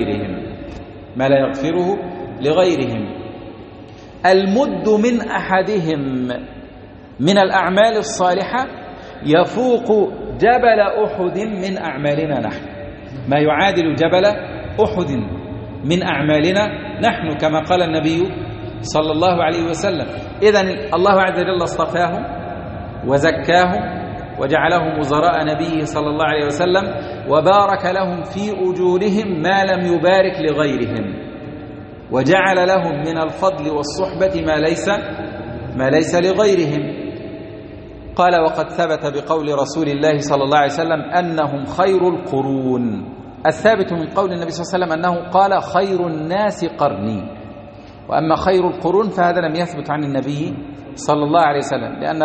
لغيرهم. المد من أحدهم من الأعمال الصالحة يفوق جبل أحد من أعمالنا نحن، ما يعادل جبل أحد من أعمالنا نحن، كما قال النبي صلى الله عليه وسلم. إذن الله عز وجل اصطفاهم وزكاهم وجعلهم وزراء نبيه صلى الله عليه وسلم، وبارك لهم في أجورهم ما لم يبارك لغيرهم، وجعل لهم من الفضل والصحبة ما ليس لغيرهم. قال وقد ثبت بقول رسول الله صلى الله عليه وسلم أنهم خير القرون. الثابت من قول النبي صلى الله عليه وسلم أنه قال خير الناس قرني، وأما خير القرون فهذا لم يثبت عن النبي صلى الله عليه وسلم، لأن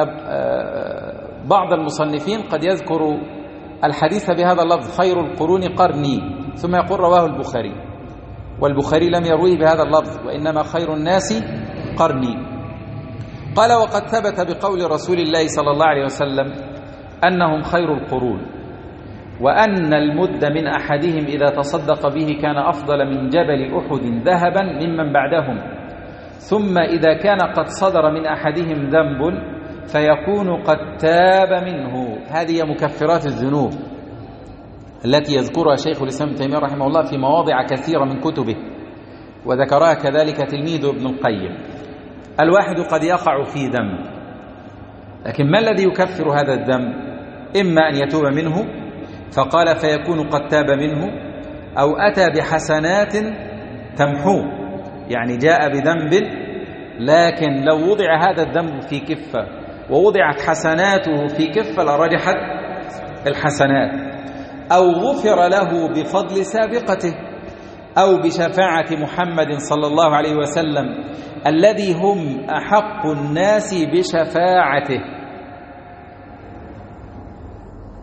بعض المصنفين قد يذكر الحديث بهذا اللفظ خير القرون قرني ثم يقول رواه البخاري، والبخاري لم يرويه بهذا اللفظ، وإنما خير الناس قرني. قال وقد ثبت بقول رسول الله صلى الله عليه وسلم أنهم خير القرون، وأن المد من أحدهم إذا تصدق به كان أفضل من جبل أحد ذهبا ممن بعدهم، ثم إذا كان قد صدر من أحدهم ذنب فيكون قد تاب منه. هذه مكفرات الذنوب التي يذكرها شيخ الإسلام ابن تيمية رحمه الله في مواضع كثيرة من كتبه، وذكرها كذلك تلميذه ابن القيم. الواحد قد يقع في ذنب، لكن ما الذي يكفر هذا الذنب؟ إما أن يتوب منه فقال فيكون قد تاب منه، أو أتى بحسنات تمحوه، يعني جاء بذنب لكن لو وضع هذا الذنب في كفة ووضعت حسناته في كفة لرجحت الحسنات، أو غفر له بفضل سابقته، أو بشفاعة محمد صلى الله عليه وسلم الذي هم أحق الناس بشفاعته.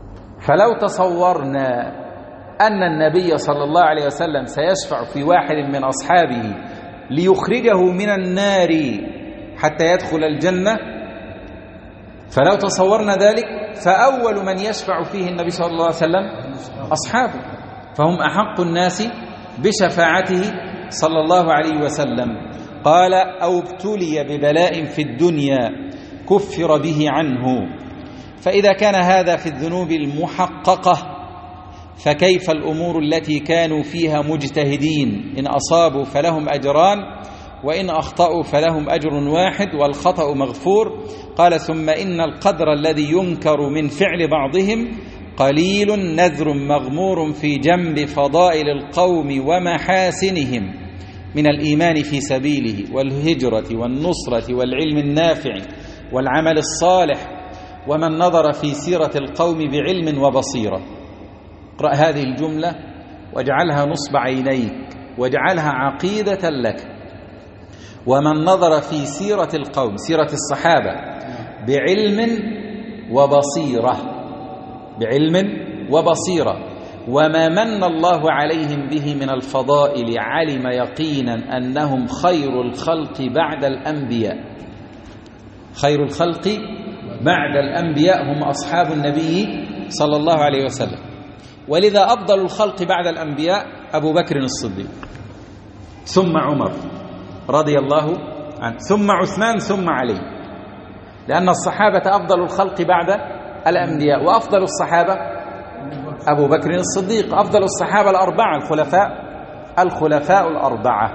فلو تصورنا أن النبي صلى الله عليه وسلم سيشفع في واحد من أصحابه ليخرجه من النار حتى يدخل الجنة، فلو تصورنا ذلك فأول من يشفع فيه النبي صلى الله عليه وسلم أصحابه، فهم أحق الناس بشفاعته صلى الله عليه وسلم. قال: أو ابتلي ببلاء في الدنيا كفر به عنه. فإذا كان هذا في الذنوب المحققة فكيف الأمور التي كانوا فيها مجتهدين؟ إن أصابوا فلهم أجران، وإن أخطأوا فلهم أجر واحد والخطأ مغفور. قال: ثم إن القدر الذي ينكر من فعل بعضهم قليل نذر مغمور في جنب فضائل القوم ومحاسنهم من الإيمان في سبيله والهجرة والنصرة والعلم النافع والعمل الصالح، ومن نظر في سيرة القوم بعلم وبصيرة. اقرأ هذه الجملة واجعلها نصب عينيك واجعلها عقيدة لك. ومن نظر في سيرة القوم، سيرة الصحابة، بعلم وبصيرة، بعلم وبصيرة، وما من الله عليهم به من الفضائل، علم يقينا أنهم خير الخلق بعد الأنبياء. خير الخلق بعد الأنبياء هم أصحاب النبي صلى الله عليه وسلم. ولذا أفضل الخلق بعد الأنبياء أبو بكر الصديق، ثم عمر رضي الله عنه، ثم عثمان، ثم علي، لأن الصحابة أفضل الخلق بعد الأنبياء. وأفضل الصحابة أبو بكر الصديق، أفضل الصحابة الأربعة الخلفاء الأربعة.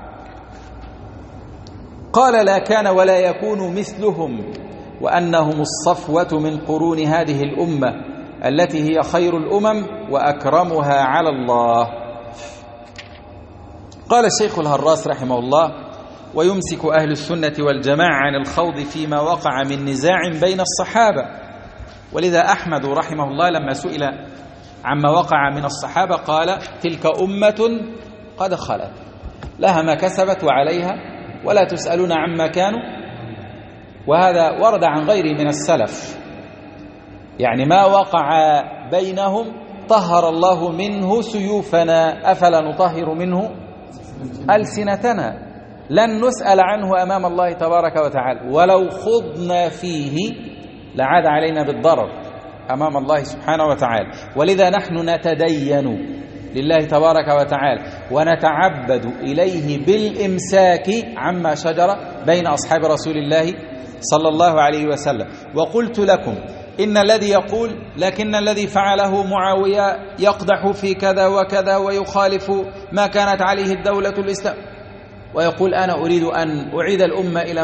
قال: لا كان ولا يكون مثلهم، وأنهم الصفوة من قرون هذه الأمة التي هي خير الأمم وأكرمها على الله. قال الشيخ الهراس رحمه الله: ويمسك أهل السنة والجماعة عن الخوض فيما وقع من نزاع بين الصحابة. ولذا أحمد رحمه الله لما سئل عما وقع من الصحابة قال: تلك أمة قد خلت لها ما كسبت وعليها ولا تسألون عما كانوا. وهذا ورد عن غيره من السلف، يعني ما وقع بينهم طهر الله منه سيوفنا، أفلا نطهر منه ألسنتنا، لن نسأل عنه أمام الله تبارك وتعالى، ولو خضنا فيه لعاد علينا بالضرر أمام الله سبحانه وتعالى. ولذا نحن نتدين لله تبارك وتعالى ونتعبد إليه بالإمساك عما شجر بين أصحاب رسول الله صلى الله عليه وسلم. وقلت لكم إن الذي يقول لكن الذي فعله معاوية يقدح في كذا وكذا ويخالف ما كانت عليه الدولة الإسلام، ويقول أنا أريد أن أعيد الأمة إلى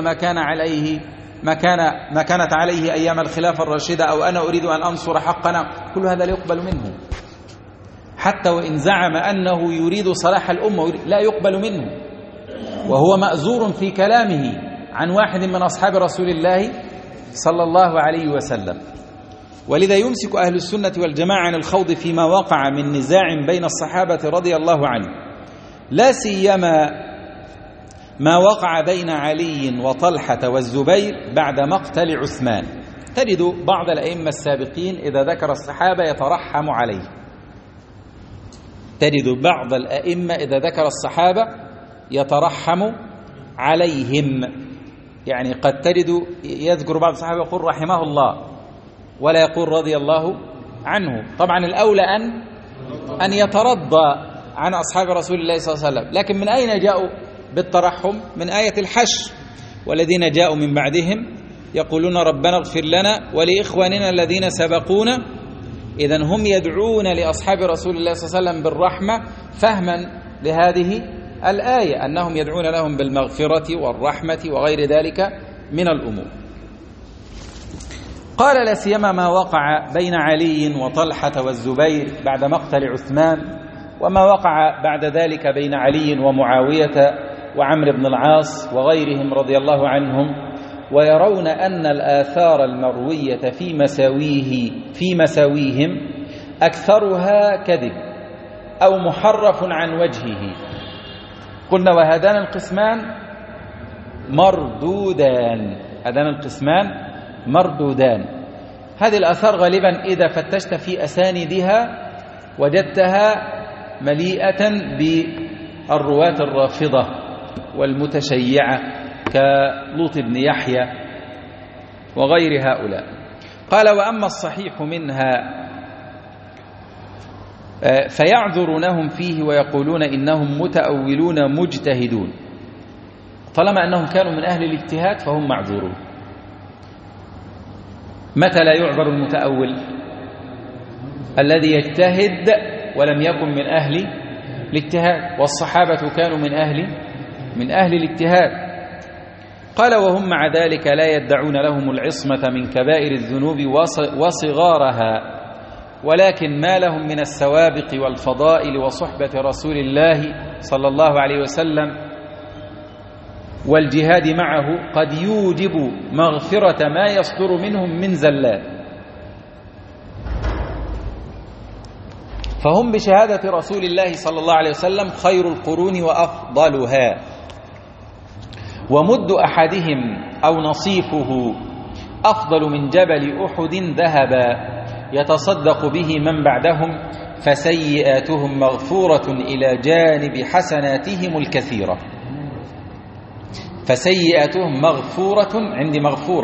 ما كانت عليه أيام الخلافة الراشدة، أو أنا أريد أن أنصر حقنا، كل هذا لا يقبل منه. حتى وإن زعم أنه يريد صلاح الأمة لا يقبل منه، وهو مأزور في كلامه عن واحد من أصحاب رسول الله صلى الله عليه وسلم. ولذا يمسك أهل السنة والجماعة عن الخوض فيما وقع من نزاع بين الصحابة رضي الله عنه، لا سيما ما وقع بين علي وطلحة والزبير بعد مقتل عثمان. تجد بعض الأئمة السابقين إذا ذكر الصحابة يترحم عليه، تجد بعض الأئمة إذا ذكر الصحابة يترحم عليهم، يعني قد تجد يذكر بعض الصحابة يقول رحمه الله ولا يقول رضي الله عنه. طبعا الأولى أن يترضى عن أصحاب رسول الله صلى الله عليه وسلم، لكن من أين جاءوا بالترحم؟ من آية الحشر: والذين جاءوا من بعدهم يقولون ربنا اغفر لنا ولإخواننا الذين سبقونا. إذن هم يدعون لأصحاب رسول الله صلى الله عليه وسلم بالرحمة فهما لهذه الآية، أنهم يدعون لهم بالمغفرة والرحمة وغير ذلك من الأمور. قال: لا سيما ما وقع بين علي وطلحة والزبير بعد مقتل عثمان، وما وقع بعد ذلك بين علي ومعاوية وعمرو بن العاص وغيرهم رضي الله عنهم، ويرون أن الآثار المروية في مساويهم أكثرها كذب أو محرف عن وجهه. قلنا: وهذان القسمان مردودان، هذان القسمان مردودان. هذه الآثار غالبا إذا فتشت في أساندها وجدتها مليئة بالرواة الرافضة والمتشيعة كلوط بن يحيى وغير هؤلاء. قال: وأما الصحيح منها فيعذرونهم فيه ويقولون إنهم متأولون مجتهدون. طالما أنهم كانوا من أهل الاجتهاد فهم معذورون. متى لا يعذر المتأول؟ الذي يجتهد ولم يكن من أهل الاجتهاد، والصحابة كانوا من أهل الاجتهاد. قال: وهم مع ذلك لا يدعون لهم العصمة من كبائر الذنوب وصغارها، ولكن ما لهم من السوابق والفضائل وصحبة رسول الله صلى الله عليه وسلم والجهاد معه قد يوجب مغفرة ما يصدر منهم من زلات، فهم بشهادة رسول الله صلى الله عليه وسلم خير القرون وأفضلها، ومد أحدهم أو نصيفه أفضل من جبل أحد ذهبا يتصدق به من بعدهم، فسيئاتهم مغفورة إلى جانب حسناتهم الكثيرة. فسيئاتهم مغفورة، عندي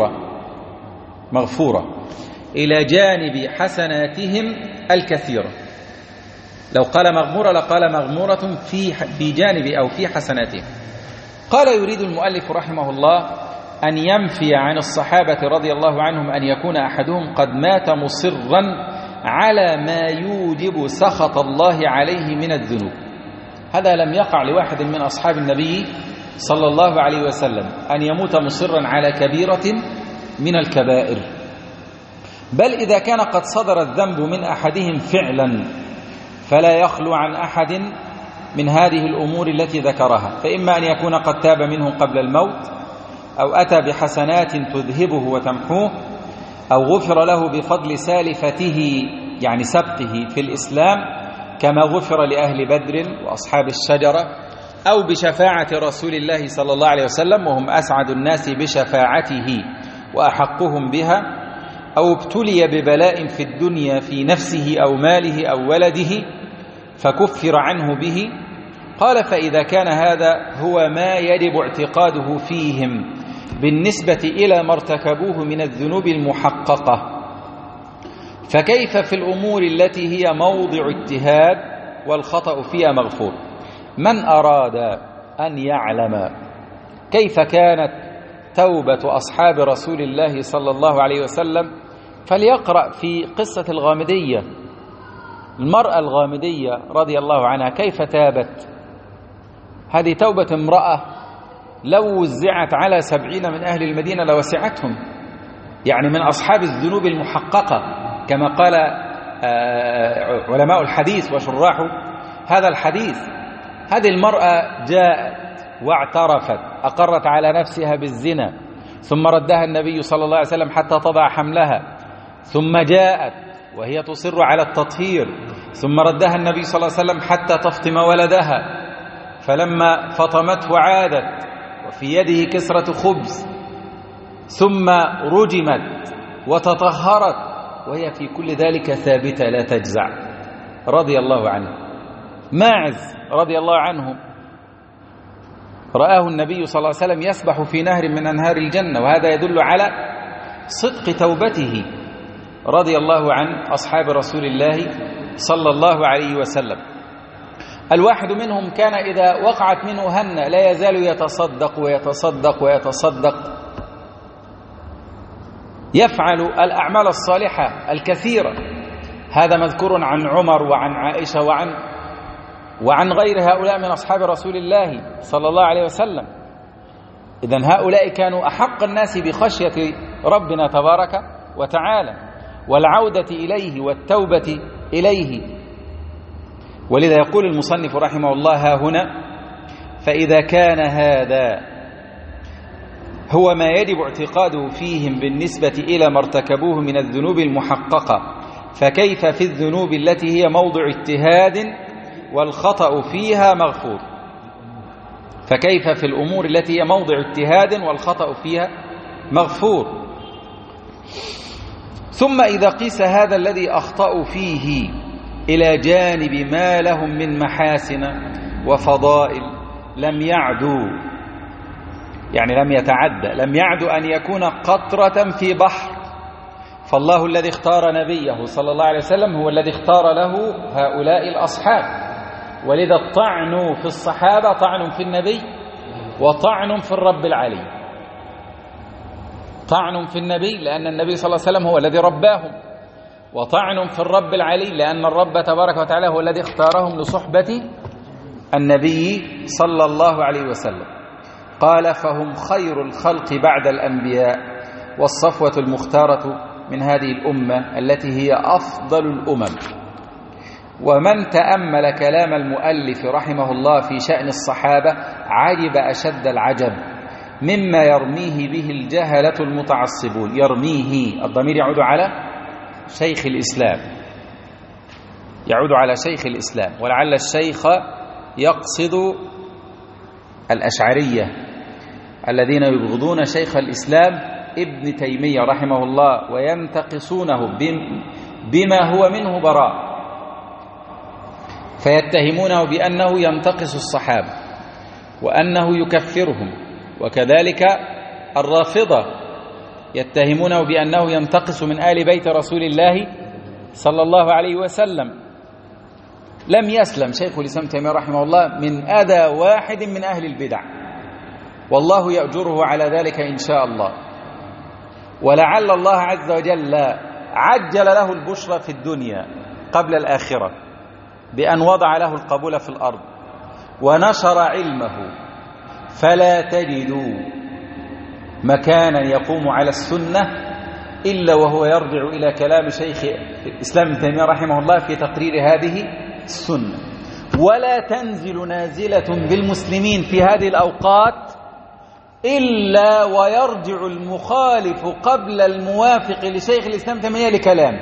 مغفورة إلى جانب حسناتهم الكثيرة. لو قال مغمورة لقال مغمورة في جانب أو في حسناتهم. قال: يريد المؤلف رحمه الله أن ينفي عن الصحابة رضي الله عنهم أن يكون أحدهم قد مات مصرا على ما يوجب سخط الله عليه من الذنوب. هذا لم يقع لواحد من أصحاب النبي صلى الله عليه وسلم أن يموت مصرا على كبيرة من الكبائر، بل إذا كان قد صدر الذنب من أحدهم فعلا فلا يخلو عن أحد من هذه الأمور التي ذكرها، فإما أن يكون قد تاب منه قبل الموت، أو أتى بحسنات تذهبه وتمحوه، أو غفر له بفضل سالفته يعني سبقه في الإسلام كما غفر لأهل بدر وأصحاب الشجرة، أو بشفاعة رسول الله صلى الله عليه وسلم وهم أسعد الناس بشفاعته وأحقهم بها، أو ابتلي ببلاء في الدنيا في نفسه أو ماله أو ولده فكفر عنه به. قال: فإذا كان هذا هو ما يجب اعتقاده فيهم بالنسبة إلى ما ارتكبوه من الذنوب المحققة، فكيف في الأمور التي هي موضع اجتهاد والخطأ فيها مغفور؟ من أراد أن يعلم كيف كانت توبة أصحاب رسول الله صلى الله عليه وسلم فليقرأ في قصة الغامدية، المرأة الغامدية رضي الله عنها كيف تابت. هذه توبة امرأة لو وزعت على 70 من أهل المدينة لوسعتهم، يعني من أصحاب الذنوب المحققة كما قال علماء الحديث وشراحه هذا الحديث. هذه المرأة جاءت واعترفت، أقرت على نفسها بالزنا، ثم ردها النبي صلى الله عليه وسلم حتى تضع حملها، ثم جاءت وهي تصر على التطهير، ثم ردها النبي صلى الله عليه وسلم حتى تفطم ولدها، فلما فطمته عادت وفي يده كسرة خبز، ثم رجمت وتطهرت وهي في كل ذلك ثابتة لا تجزع رضي الله عنه. ماعز رضي الله عنه رآه النبي صلى الله عليه وسلم يسبح في نهر من أنهار الجنة، وهذا يدل على صدق توبته رضي الله عن أصحاب رسول الله صلى الله عليه وسلم. الواحد منهم كان إذا وقعت منه هنة لا يزال يتصدق ويتصدق ويتصدق، يفعل الأعمال الصالحة الكثيرة. هذا مذكور عن عمر وعن عائشة وعن غير هؤلاء من أصحاب رسول الله صلى الله عليه وسلم. إذن هؤلاء كانوا أحق الناس بخشية ربنا تبارك وتعالى والعودة إليه والتوبة إليه. ولذا يقول المصنف رحمه الله ها هنا: فإذا كان هذا هو ما يجب اعتقاده فيهم بالنسبة إلى ما ارتكبوه من الذنوب المحققة، فكيف في الذنوب التي هي موضع اجتهاد والخطأ فيها مغفور؟ فكيف في الأمور التي هي موضع اجتهاد والخطأ فيها مغفور؟ ثم إذا قيس هذا الذي أخطأوا فيه إلى جانب ما لهم من محاسن وفضائل لم يعدوا، يعني لم يتعدى، لم يعدوا أن يكون قطرة في بحر. فالله الذي اختار نبيه صلى الله عليه وسلم هو الذي اختار له هؤلاء الأصحاب، ولذا الطعن في الصحابة طعن في النبي وطعن في الرب العلي. طعن في النبي لأن النبي صلى الله عليه وسلم هو الذي رباهم، وطعن في الرب العلي لأن الرب تبارك وتعالى هو الذي اختارهم لصحبة النبي صلى الله عليه وسلم. قال: فهم خير الخلق بعد الأنبياء والصفوة المختارة من هذه الأمة التي هي أفضل الأمم. ومن تأمل كلام المؤلف رحمه الله في شأن الصحابة عجب أشد العجب مما يرميه به الجهلة المتعصبون. يرميه، الضمير يعود على شيخ الإسلام، يعود على شيخ الإسلام، ولعل الشيخ يقصد الأشعرية الذين يبغضون شيخ الإسلام ابن تيمية رحمه الله وينتقصونه بما هو منه براء، فيتهمونه بأنه ينتقص الصحابة وأنه يكفرهم. وكذلك الرافضة يتهمونه بأنه ينتقص من آل بيت رسول الله صلى الله عليه وسلم. لم يسلم شيخ الإسلام تيمية رحمه الله من أذى واحد من أهل البدع، والله يأجره على ذلك إن شاء الله. ولعل الله عز وجل عجل له البشرى في الدنيا قبل الآخرة بأن وضع له القبول في الأرض ونشر علمه، فلا تجدوا مكانا يقوم على السنة إلا وهو يرجع إلى كلام شيخ الإسلام ابن تيمية رحمه الله في تقرير هذه السنة. ولا تنزل نازلة بالمسلمين في هذه الأوقات إلا ويرجع المخالف قبل الموافق لشيخ الإسلام ابن تيمية لكلامه.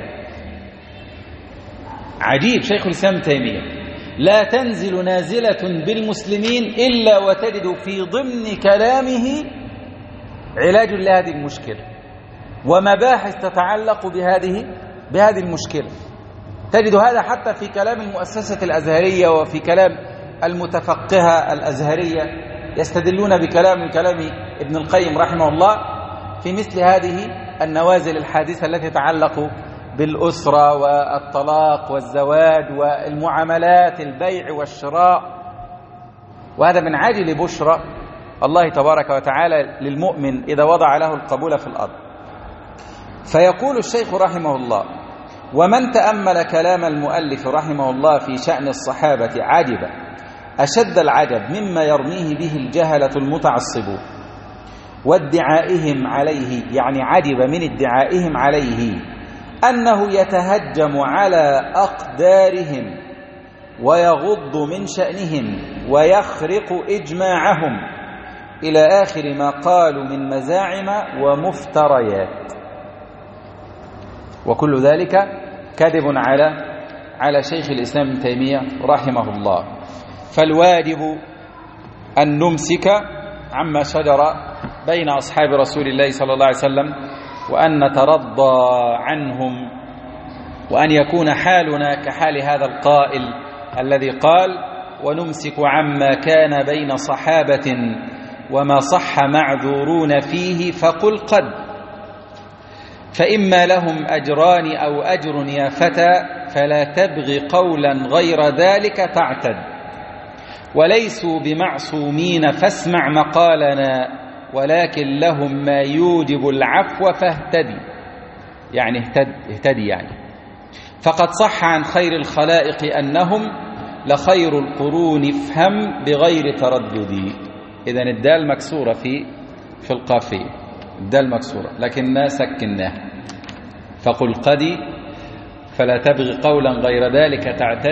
عجيب شيخ الإسلام ابن تيمية، لا تنزل نازلة بالمسلمين إلا وتجد في ضمن كلامه علاج لهذه المشكلة ومباحث تتعلق بهذه المشكلة. تجد هذا حتى في كلام المؤسسة الأزهرية وفي كلام المتفقهة الأزهرية، يستدلون بكلام من كلام ابن القيم رحمه الله في مثل هذه النوازل الحادثة التي تتعلق بالأسرة والطلاق والزواج والمعاملات، البيع والشراء. وهذا من عاجل بشرى الله تبارك وتعالى للمؤمن إذا وضع له القبول في الأرض. فيقول الشيخ رحمه الله: ومن تأمل كلام المؤلف رحمه الله في شأن الصحابة عجب أشد العجب مما يرميه به الجهلة المتعصبون وادعائهم عليه، يعني عجب من ادعائهم عليه أنه يتهجم على أقدارهم ويغض من شأنهم ويخرق إجماعهم إلى آخر ما قالوا من مزاعم ومفتريات. وكل ذلك كذب على شيخ الإسلام ابن تيمية رحمه الله. فالواجب أن نمسك عما شجر بين أصحاب رسول الله صلى الله عليه وسلم وأن نترضى عنهم، وأن يكون حالنا كحال هذا القائل الذي قال: ونمسك عما كان بين صحابة وما صح معذورون فيه فقل قد، فإما لهم أجران أو أجر يا فتى فلا تبغ قولا غير ذلك تعتد، وليسوا بمعصومين فاسمع مقالنا ولكن لهم ما يوجب العفو فاهتدي، يعني اهتدي يعني. فقد صح عن خير الخلائق أنهم لخير القرون افهم بغير تردد. إذن الدال مكسورة في القافية، الدال مكسورة لكننا سكناها. فقل قدي فلا تبغي قولا غير ذلك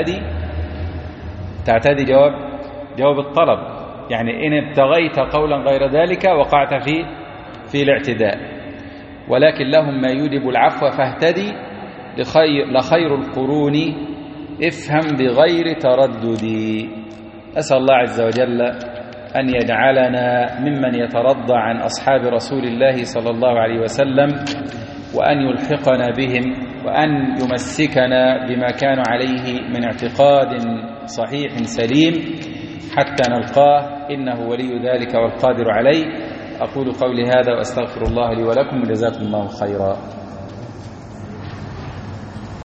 تعتدي جواب الطلب، يعني إن ابتغيت قولا غير ذلك وقعت في الاعتداء. ولكن لهم ما يوجب العفو فاهتدي لخير القرون افهم بغير تردد. أسأل الله عز وجل أن يجعلنا ممن يترضى عن أصحاب رسول الله صلى الله عليه وسلم، وأن يلحقنا بهم وأن يمسكنا بما كانوا عليه من اعتقاد صحيح سليم حتى نلقاه، إنه ولي ذلك والقادر عليه. أقول قولي هذا وأستغفر الله لي ولكم، جزاكم الله خيرا.